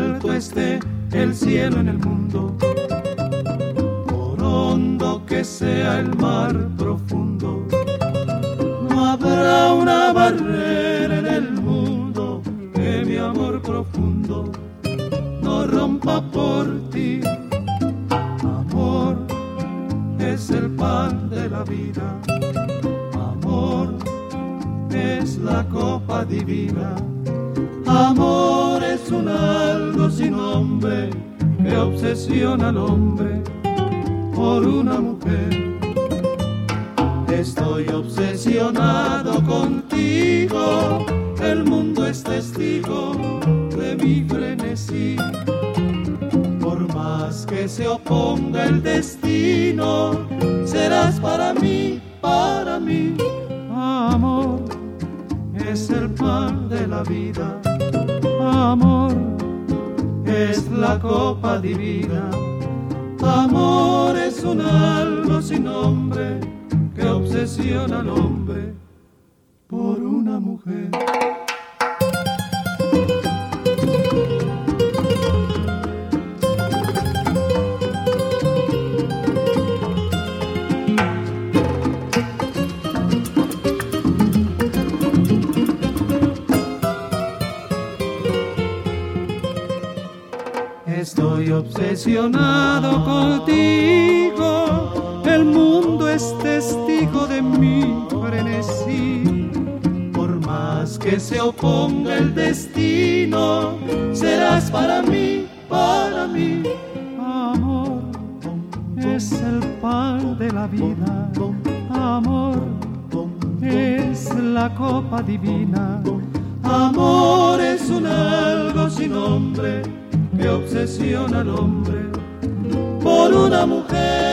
alto esté el cielo en el mundo, por hondo que sea el mar profundo, no habrá una barrera en el mundo que mi amor profundo no rompa por ti. Amor es el pan de la vida, amor es la copa divina, amor es un algo sin nombre que obsesiona al hombre por una mujer. Estoy obsesionado contigo, el mundo es testigo de mi frenesí. Por más que se oponga el destino, serás para mí, amor es el pan de la vida, amor es la copa divina, amor es un algo sin nombre que obsesiona al hombre por una mujer. Estoy obsesionado contigo, el mundo es testigo de mi frenesí. Por más que se oponga el destino, serás para mí, amor es el pan de la vida, amor es la copa divina, amor es un algo sin nombre que obsesiona al hombre por una mujer.